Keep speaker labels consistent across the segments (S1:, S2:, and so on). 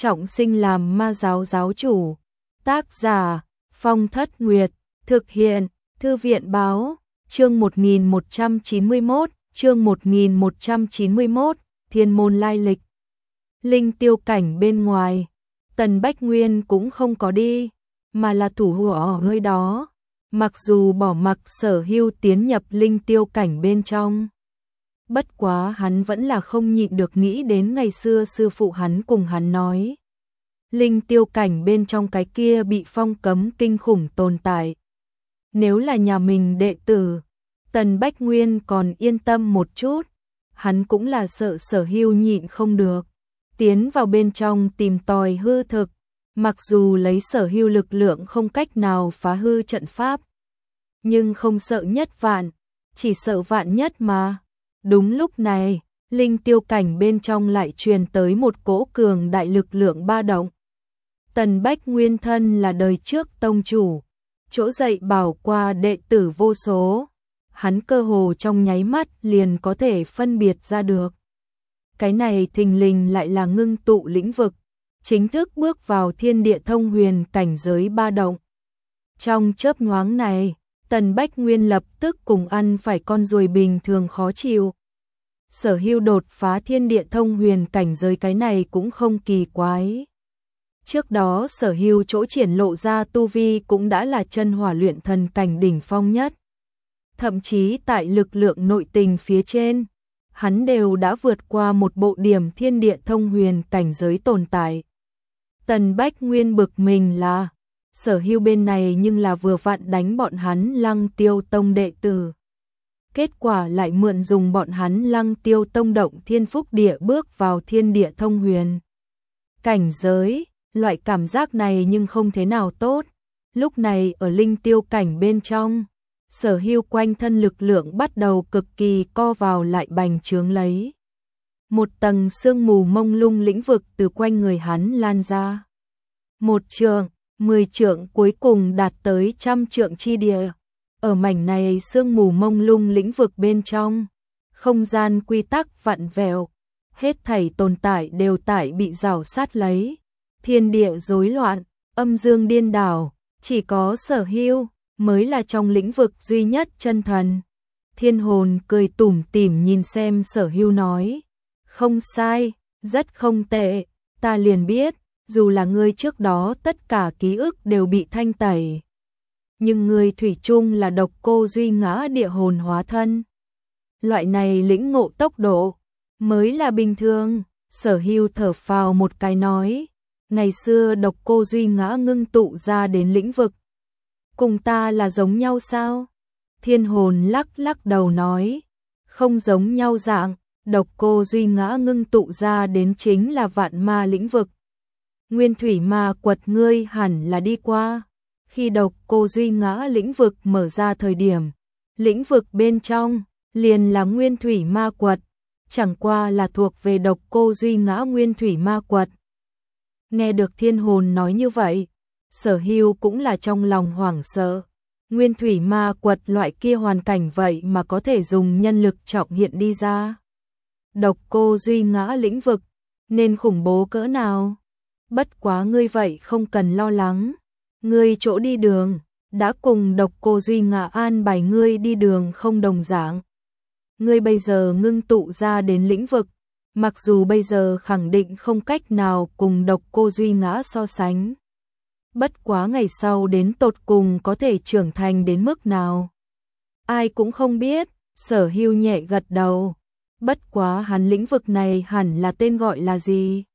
S1: trọng sinh làm ma giáo giáo chủ. Tác giả Phong Thất Nguyệt. Thực hiện Thư viện Báo. Chương 1191. Chương 1191. Thiên môn lai lịch. Linh tiêu cảnh bên ngoài, Tần Bách Nguyên cũng không có đi, mà là thủ hộ ở nơi đó. Mặc dù bỏ mặc Sở Hưu tiến nhập linh tiêu cảnh bên trong, bất quá hắn vẫn là không nhịn được nghĩ đến ngày xưa sư phụ hắn cùng hắn nói. Linh tiêu cảnh bên trong cái kia bị phong cấm kinh khủng tồn tại. Nếu là nhà mình đệ tử, Tần Bách Nguyên còn yên tâm một chút, hắn cũng là sợ Sở Hưu nhịn không được, tiến vào bên trong tìm tòi hư thực, mặc dù lấy Sở Hưu lực lượng không cách nào phá hư trận pháp, nhưng không sợ nhất vạn, chỉ sợ vạn nhất mà. Đúng lúc này, linh tiêu cảnh bên trong lại truyền tới một cỗ cường đại lực lượng ba động. Tần Bách Nguyên thân là đời trước tông chủ, chỗ dạy bảo qua đệ tử vô số, hắn cơ hồ trong nháy mắt liền có thể phân biệt ra được. Cái này thình lình lại là ngưng tụ lĩnh vực, chính thức bước vào thiên địa thông huyền cảnh giới ba động. Trong chớp nhoáng này, Tần Bách Nguyên lập tức cùng ăn phải con ruồi bình thường khó chịu. Sở Hưu đột phá thiên địa thông huyền cảnh giới cái này cũng không kỳ quái. Trước đó Sở Hưu chỗ triển lộ ra tu vi cũng đã là chân hỏa luyện thần cảnh đỉnh phong nhất. Thậm chí tại lực lượng nội tình phía trên, hắn đều đã vượt qua một bộ điểm thiên địa thông huyền cảnh giới tồn tại. Tần Bách Nguyên bực mình là, Sở Hưu bên này nhưng là vừa vặn đánh bọn hắn Lăng Tiêu Tông đệ tử. Kết quả lại mượn dùng bọn hắn Lăng Tiêu Tông động thiên phúc địa bước vào thiên địa thông huyền cảnh giới, loại cảm giác này nhưng không thế nào tốt. Lúc này ở linh tiêu cảnh bên trong, Sở Hưu quanh thân lực lượng bắt đầu cực kỳ co vào lại bành trướng lấy. Một tầng sương mù mông lung lĩnh vực từ quanh người hắn lan ra. 1 trượng, 10 trượng, cuối cùng đạt tới 100 trượng chi địa. Ở mảnh này sương mù mông lung lĩnh vực bên trong, không gian quy tắc vặn vẹo, hết thảy tồn tại đều tại bị rào sát lấy. Thiên địa rối loạn, âm dương điên đảo, chỉ có Sở Hưu mới là trong lĩnh vực duy nhất chân thần. Thiên Hồn cười tủm tỉm nhìn xem Sở Hưu nói, không sai, rất không tệ, ta liền biết, dù là ngươi trước đó tất cả ký ức đều bị thanh tẩy, nhưng ngươi thủy chung là độc cô duy ngã địa hồn hóa thân. Loại này lĩnh ngộ tốc độ mới là bình thường. Sở Hưu thở phào một cái nói, ngày xưa độc cô duy ngã ngưng tụ ra đến lĩnh vực, cùng ta là giống nhau sao? Thiên Hồn lắc lắc đầu nói, không giống nhau dạng, độc cô duy ngã ngưng tụ ra đến chính là vạn ma lĩnh vực. Nguyên thủy ma quật ngươi hẳn là đi qua. Khi độc cô duy ngã lĩnh vực mở ra thời điểm, lĩnh vực bên trong liền là nguyên thủy ma quật, chẳng qua là thuộc về độc cô duy ngã nguyên thủy ma quật. Nghe được Thiên Hồn nói như vậy, Sở Hưu cũng là trong lòng hoảng sợ. Nguyên thủy ma quật loại kia hoàn cảnh vậy mà có thể dùng nhân lực trọng hiện đi ra. Độc cô duy ngã lĩnh vực, nên khủng bố cỡ nào? Bất quá ngươi vậy không cần lo lắng. Ngươi chỗ đi đường, đã cùng độc cô duy ngã an bài ngươi đi đường không đồng dạng. Ngươi bây giờ ngưng tụ ra đến lĩnh vực, mặc dù bây giờ khẳng định không cách nào cùng độc cô duy ngã so sánh. Bất quá ngày sau đến tột cùng có thể trưởng thành đến mức nào, ai cũng không biết. Sở Hưu nhẹ gật đầu. Bất quá hắn lĩnh vực này hẳn là tên gọi là gì?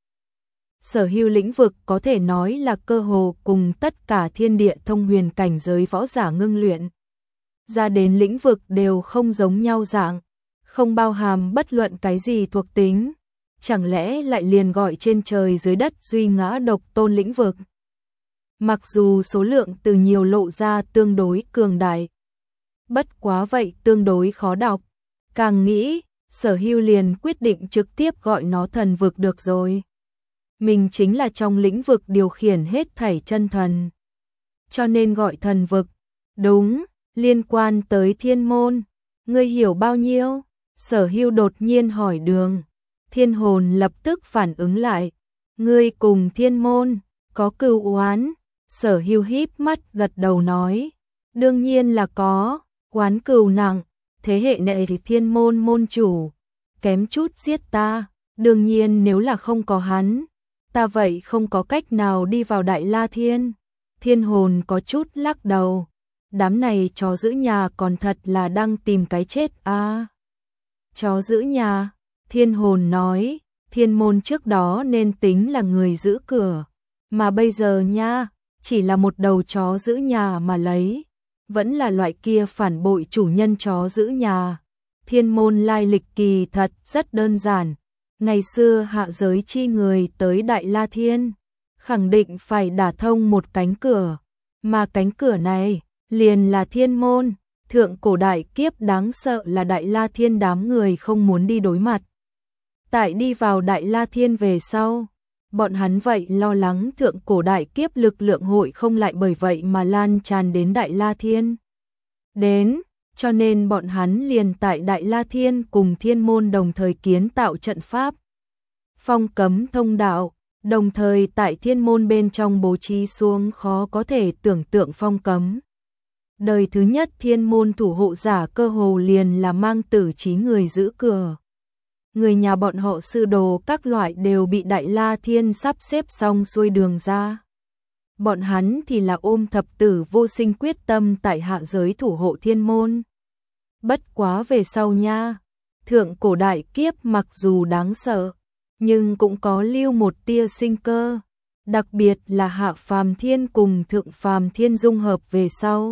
S1: Sở Hưu lĩnh vực có thể nói là cơ hồ cùng tất cả thiên địa thông huyền cảnh giới võ giả ngưng luyện ra đến lĩnh vực đều không giống nhau dạng, không bao hàm bất luận cái gì thuộc tính. Chẳng lẽ lại liền gọi trên trời dưới đất duy ngã độc tôn lĩnh vực? Mặc dù số lượng từ nhiều lộ ra tương đối cường đại, bất quá vậy tương đối khó đọc. Càng nghĩ, Sở Hưu liền quyết định trực tiếp gọi nó thần vực được rồi. Mình chính là trong lĩnh vực điều khiển hết thảy chân thần, cho nên gọi thần vực. Đúng, liên quan tới thiên môn, ngươi hiểu bao nhiêu? Sở Hưu đột nhiên hỏi đường. Thiên Hồn lập tức phản ứng lại, Ngươi cùng Thiên Môn có cừu oán? Sở Hưu híp mắt gật đầu nói, đương nhiên là có, oán cừu nặng, thế hệ này thì Thiên Môn môn chủ kém chút giết ta, đương nhiên nếu là không có hắn, ta vậy không có cách nào đi vào Đại La Thiên. Thiên Hồn có chút lắc đầu, đám này chó giữ nhà còn thật là đang tìm cái chết a. Chó giữ nhà, Thiên Hồn nói, Thiên Môn trước đó nên tính là người giữ cửa, mà bây giờ nha, chỉ là một đầu chó giữ nhà mà lấy, vẫn là loại kia phản bội chủ nhân chó giữ nhà. Thiên Môn lai lịch kỳ thật rất đơn giản, ngày xưa hạ giới chi người tới Đại La Thiên, khẳng định phải đả thông một cánh cửa, mà cánh cửa này liền là Thiên Môn. Thượng cổ đại kiếp đáng sợ là Đại La Thiên đám người không muốn đi đối mặt. Tại đi vào Đại La Thiên về sau, bọn hắn vậy lo lắng thượng cổ đại kiếp lực lượng hội không lại bởi vậy mà lan tràn đến Đại La Thiên. Đến, cho nên bọn hắn liền tại Đại La Thiên cùng Thiên Môn đồng thời kiến tạo trận pháp, phong cấm thông đạo, đồng thời tại Thiên Môn bên trong bố trí xuống khó có thể tưởng tượng phong cấm. Đời thứ nhất Thiên Môn thủ hộ giả cơ hồ liền là mang tử chí người giữ cửa. Người nhà bọn họ sư đồ các loại đều bị Đại La Thiên sắp xếp xong xuôi đường ra. Bọn hắn thì là ôm thập tử vô sinh quyết tâm tại hạ giới thủ hộ Thiên Môn. Bất quá về sau nha, thượng cổ đại kiếp mặc dù đáng sợ, nhưng cũng có lưu một tia sinh cơ, đặc biệt là hạ phàm thiên cùng thượng phàm thiên dung hợp về sau,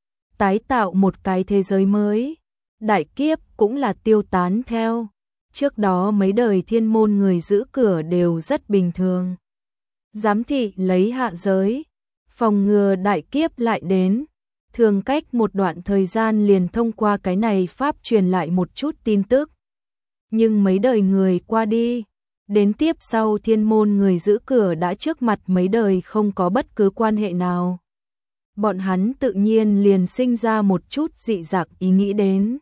S1: tái tạo một cái thế giới mới, đại kiếp cũng là tiêu tán theo. Trước đó mấy đời Thiên Môn người giữ cửa đều rất bình thường. Giám thị lấy hạ giới, phòng ngừa đại kiếp lại đến, thường cách một đoạn thời gian liền thông qua cái này pháp truyền lại một chút tin tức. Nhưng mấy đời người qua đi, đến tiếp sau Thiên Môn người giữ cửa đã trước mặt mấy đời không có bất cứ quan hệ nào. Bọn hắn tự nhiên liền sinh ra một chút dị dạng ý nghĩ đến.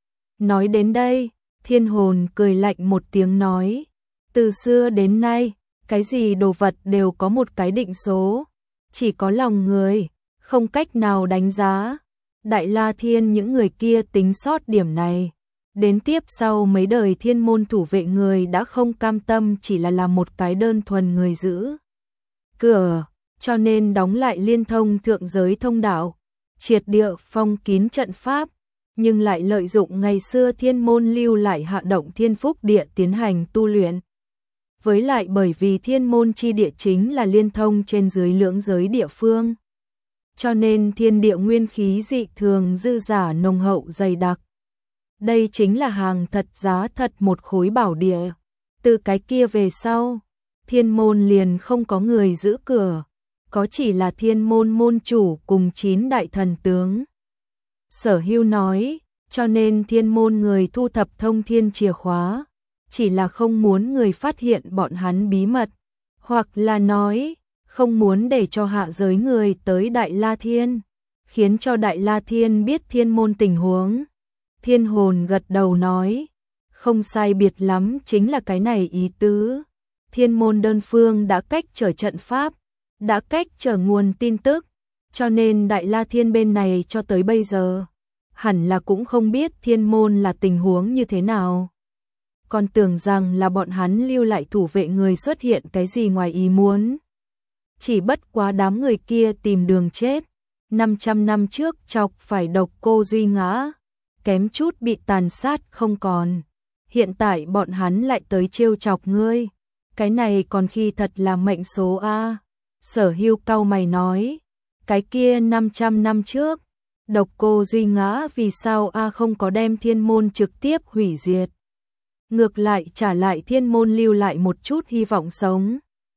S1: Nói đến đây, Thiên Hồn cười lạnh một tiếng nói, từ xưa đến nay, cái gì đồ vật đều có một cái định số, chỉ có lòng người, không cách nào đánh giá. Đại La Thiên những người kia tính sót điểm này. Đến tiếp sau mấy đời Thiên Môn thủ vệ người đã không cam tâm chỉ là làm một cái đơn thuần người giữ cửa, cho nên đóng lại liên thông thượng giới thông đạo, triệt địa phong kín trận pháp, nhưng lại lợi dụng ngày xưa Thiên Môn lưu lại hạ động Thiên Phúc địa tiến hành tu luyện. Với lại bởi vì Thiên Môn chi địa chính là liên thông trên dưới lưỡng giới địa phương, cho nên thiên địa nguyên khí dị thường dư dả nồng hậu dày đặc. Đây chính là hàng thật giá thật một khối bảo địa. Từ cái kia về sau, Thiên Môn liền không có người giữ cửa, có chỉ là Thiên Môn môn chủ cùng 9 đại thần tướng. Sở Hưu nói, cho nên Thiên Môn người thu thập thông thiên chìa khóa, chỉ là không muốn người phát hiện bọn hắn bí mật, hoặc là nói, không muốn để cho hạ giới người tới Đại La Thiên, khiến cho Đại La Thiên biết Thiên Môn tình huống. Thiên Hồn gật đầu nói, không sai biệt lắm chính là cái này ý tứ. Thiên Môn đơn phương đã cách trở trận pháp, đã cách trở nguồn tin tức, cho nên Đại La Thiên bên này cho tới bây giờ, hẳn là cũng không biết Thiên Môn là tình huống như thế nào. Còn tưởng rằng là bọn hắn lưu lại thủ vệ người xuất hiện cái gì ngoài ý muốn. Chỉ bất quá đám người kia tìm đường chết, 500 năm trước chọc phải độc cô Duy Ngã, kém chút bị tàn sát không còn. Hiện tại bọn hắn lại tới trêu chọc ngươi, cái này còn khi thật là mệnh số a. Sở Hưu cau mày nói, cái kia 500 năm trước, độc cô Duy Ngã vì sao a không có đem Thiên Môn trực tiếp hủy diệt, ngược lại trả lại Thiên Môn lưu lại một chút hy vọng sống.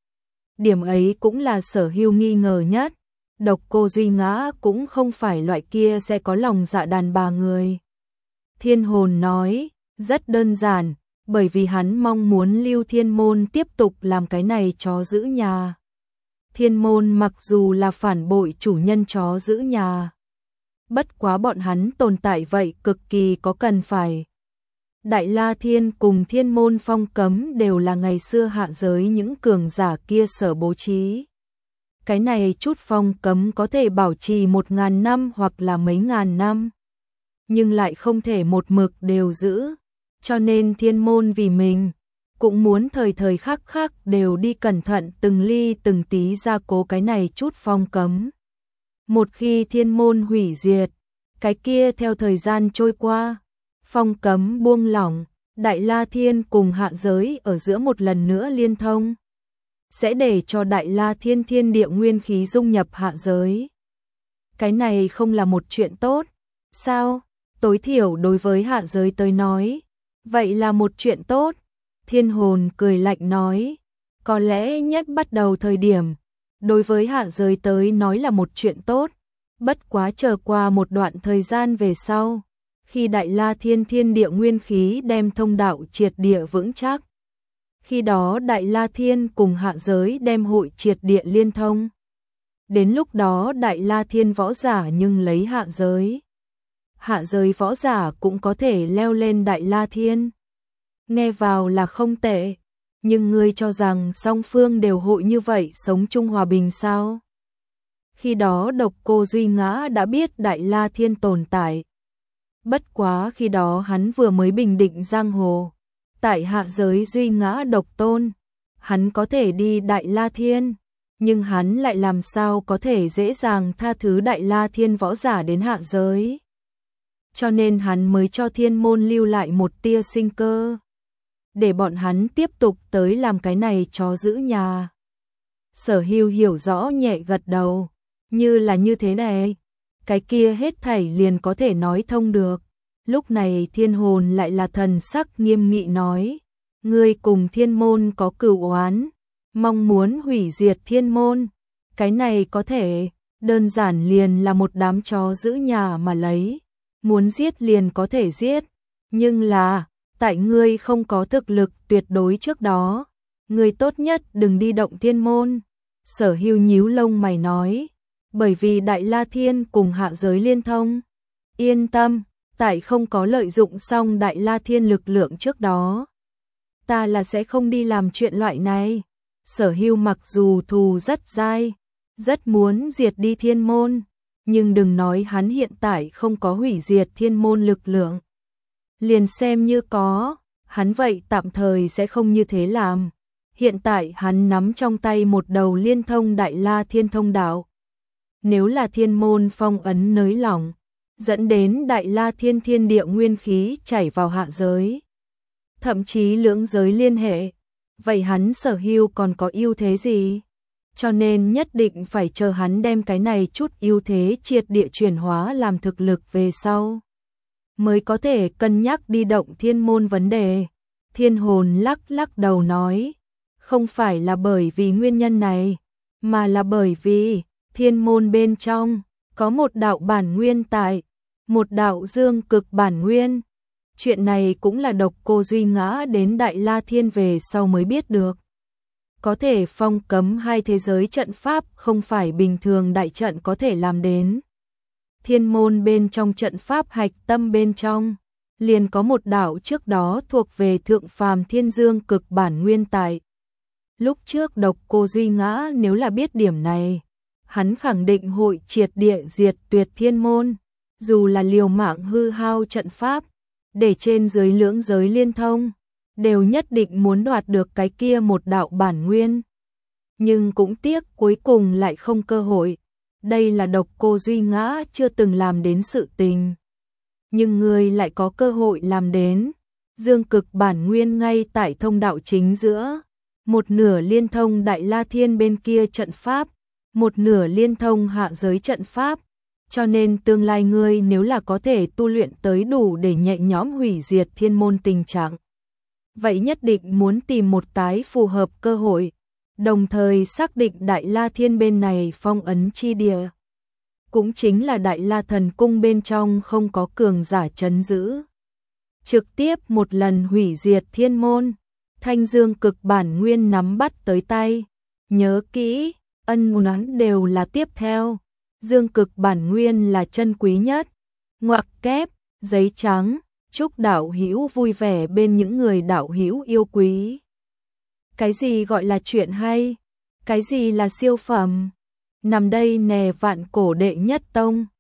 S1: Điểm ấy cũng là Sở Hưu nghi ngờ nhất, độc cô Duy Ngã cũng không phải loại kia sẽ có lòng dạ đàn bà người. Thiên Hồn nói, rất đơn giản, bởi vì hắn mong muốn lưu Thiên Môn tiếp tục làm cái này chó giữ nhà. Thiên Môn mặc dù là phản bội chủ nhân chó giữ nhà, bất quá bọn hắn tồn tại vậy cực kỳ có cần phải. Đại La Thiên cùng Thiên Môn Phong Cấm đều là ngày xưa hạ giới những cường giả kia sở bố trí. Cái này chút phong cấm có thể bảo trì 1000 năm hoặc là mấy ngàn năm, nhưng lại không thể một mực đều giữ, cho nên Thiên Môn vì mình cũng muốn thời thời khắc khắc đều đi cẩn thận từng ly từng tí gia cố cái này chút phong cấm. Một khi Thiên Môn hủy diệt, cái kia theo thời gian trôi qua, phong cấm buông lỏng, Đại La Thiên cùng hạ giới ở giữa một lần nữa liên thông, sẽ để cho Đại La Thiên thiên địa nguyên khí dung nhập hạ giới. Cái này không là một chuyện tốt, sao? Tối thiểu đối với hạ giới tới nói, vậy là một chuyện tốt. Thiên Hồn cười lạnh nói, có lẽ nhất bắt đầu thời điểm, đối với hạ giới tới nói là một chuyện tốt, bất quá chờ qua một đoạn thời gian về sau, khi Đại La Thiên thiên địa nguyên khí đem thông đạo triệt địa vững chắc, khi đó Đại La Thiên cùng hạ giới đem hội triệt địa liên thông. Đến lúc đó Đại La Thiên võ giả nhưng lấy hạ giới võ giả cũng có thể leo lên Đại La Thiên. Nghe vào là không tệ, nhưng ngươi cho rằng song phương đều hội như vậy sống chung hòa bình sao? Khi đó Độc Cô Duy Ngã đã biết Đại La Thiên tồn tại. Bất quá khi đó hắn vừa mới bình định giang hồ, tại hạ giới Duy Ngã độc tôn, hắn có thể đi Đại La Thiên, nhưng hắn lại làm sao có thể dễ dàng tha thứ Đại La Thiên võ giả đến hạ giới. Cho nên hắn mới cho Thiên Môn lưu lại một tia sinh cơ, để bọn hắn tiếp tục tới làm cái này chó giữ nhà. Sở Hưu hiểu rõ nhẹ gật đầu, như là như thế này, cái kia hết thảy liền có thể nói thông được. Lúc này Thiên Hồn lại là thần sắc nghiêm nghị nói, ngươi cùng Thiên Môn có cửu oán, mong muốn hủy diệt Thiên Môn, cái này có thể, đơn giản liền là một đám chó giữ nhà mà lấy, muốn giết liền có thể giết, nhưng là, tại ngươi không có thực lực tuyệt đối trước đó, ngươi tốt nhất đừng đi động Thiên Môn. Sở Hưu nhíu lông mày nói, bởi vì Đại La Thiên cùng hạ giới liên thông. Yên tâm, tại không có lợi dụng xong Đại La Thiên lực lượng trước đó, ta là sẽ không đi làm chuyện loại này. Sở Hưu mặc dù thù rất dai, rất muốn diệt đi Thiên Môn, nhưng đừng nói hắn hiện tại không có hủy diệt Thiên Môn lực lượng. Liền xem như có, hắn vậy tạm thời sẽ không như thế làm. Hiện tại hắn nắm trong tay một đầu liên thông Đại La Thiên thông đạo. Nếu là Thiên Môn phong ấn nới lỏng, dẫn đến Đại La Thiên thiên địa nguyên khí chảy vào hạ giới, thậm chí lưỡng giới liên hệ, vậy hắn Sở Hưu còn có ưu thế gì? Cho nên nhất định phải chờ hắn đem cái này chút ưu thế triệt địa chuyển hóa làm thực lực về sau, mới có thể cân nhắc đi động Thiên Môn vấn đề. Thiên Hồn lắc lắc đầu nói, không phải là bởi vì nguyên nhân này, mà là bởi vì Thiên Môn bên trong có một đạo bản nguyên tại, một đạo dương cực bản nguyên. Chuyện này cũng là Độc Cô Duy Ngã đến Đại La Thiên về sau mới biết được. Có thể phong cấm hai thế giới trận pháp không phải bình thường đại trận có thể làm đến. Thiên Môn bên trong trận pháp hạch tâm bên trong, liền có một đạo trước đó thuộc về thượng phàm thiên dương cực bản nguyên tại. Lúc trước Độc Cô Duy Ngã nếu là biết điểm này, hắn khẳng định hội triệt địa diệt tuyệt Thiên Môn, dù là liều mạng hư hao trận pháp, để trên dưới lưỡng giới liên thông, đều nhất định muốn đoạt được cái kia một đạo bản nguyên. Nhưng cũng tiếc cuối cùng lại không cơ hội, đây là Độc Cô Duy Ngã chưa từng làm đến sự tình. Nhưng người lại có cơ hội làm đến, dương cực bản nguyên ngay tại thông đạo chính giữa, một nửa liên thông Đại La Thiên bên kia trận pháp, một nửa liên thông hạ giới trận pháp, cho nên tương lai ngươi nếu là có thể tu luyện tới đủ để nhẹ nhõm hủy diệt Thiên Môn tình trạng, vậy nhất định muốn tìm một cái phù hợp cơ hội, đồng thời xác định Đại La Thiên bên này phong ấn chi địa, cũng chính là Đại La Thần Cung bên trong không có cường giả trấn giữ, trực tiếp một lần hủy diệt Thiên Môn. Thanh dương cực bản nguyên nắm bắt tới tay, nhớ kỹ, ân oán đều là tiếp theo, dương cực bản nguyên là chân quý nhất, ngoặc kép, giấy trắng, chúc đạo hữu vui vẻ bên những người đạo hữu yêu quý. Cái gì gọi là chuyện hay? Cái gì là siêu phẩm? Nằm đây nè vạn cổ đệ nhất tông.